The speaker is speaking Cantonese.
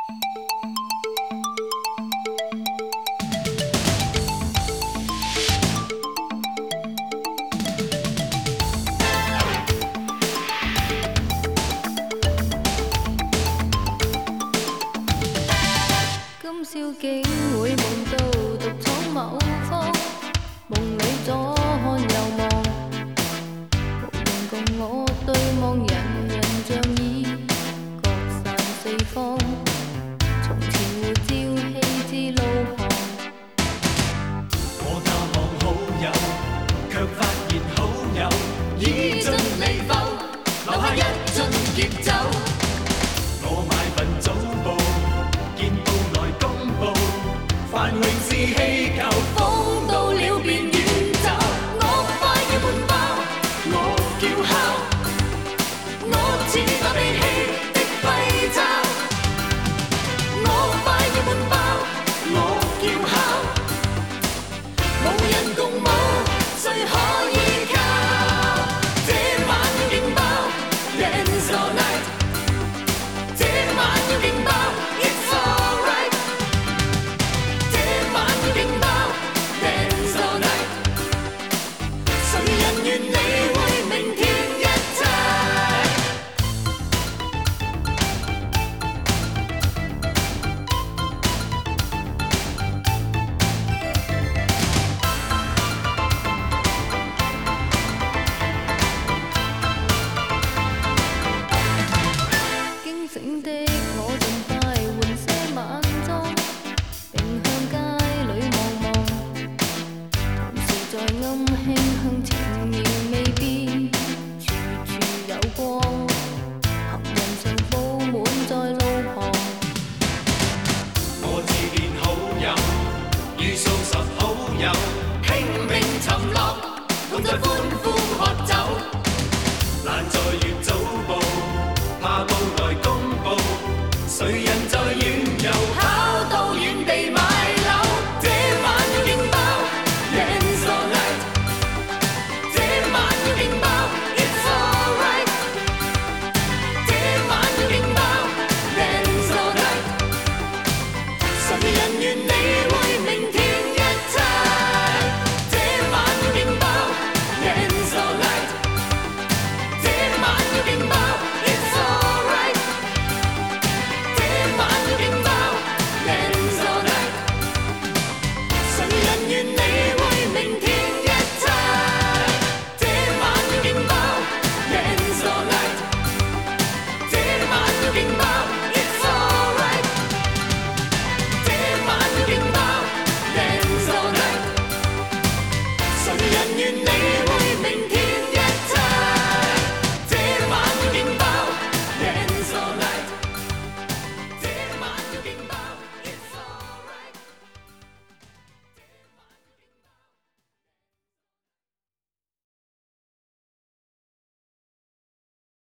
今宵竟会梦到独闯某方，梦里左看右望，无人共我对望，人人像已各散四方。从前胡椒气之路旁， 我探望好友，却發現好友已盡離埠，留下一樽劫酒。我買份早報，見報來公佈，繁榮是氣球，風到了便遠走。我快要滿包，我叫姣，我似那被戲的跛爪。我快要滿包，我叫姣，無人共舞，誰可依靠？這晚要勁爆 ，Dance all night。這晚要勁爆 ，It's alright。這晚要勁爆 ，Dance all night。誰人願理會明天一切？ 驚醒的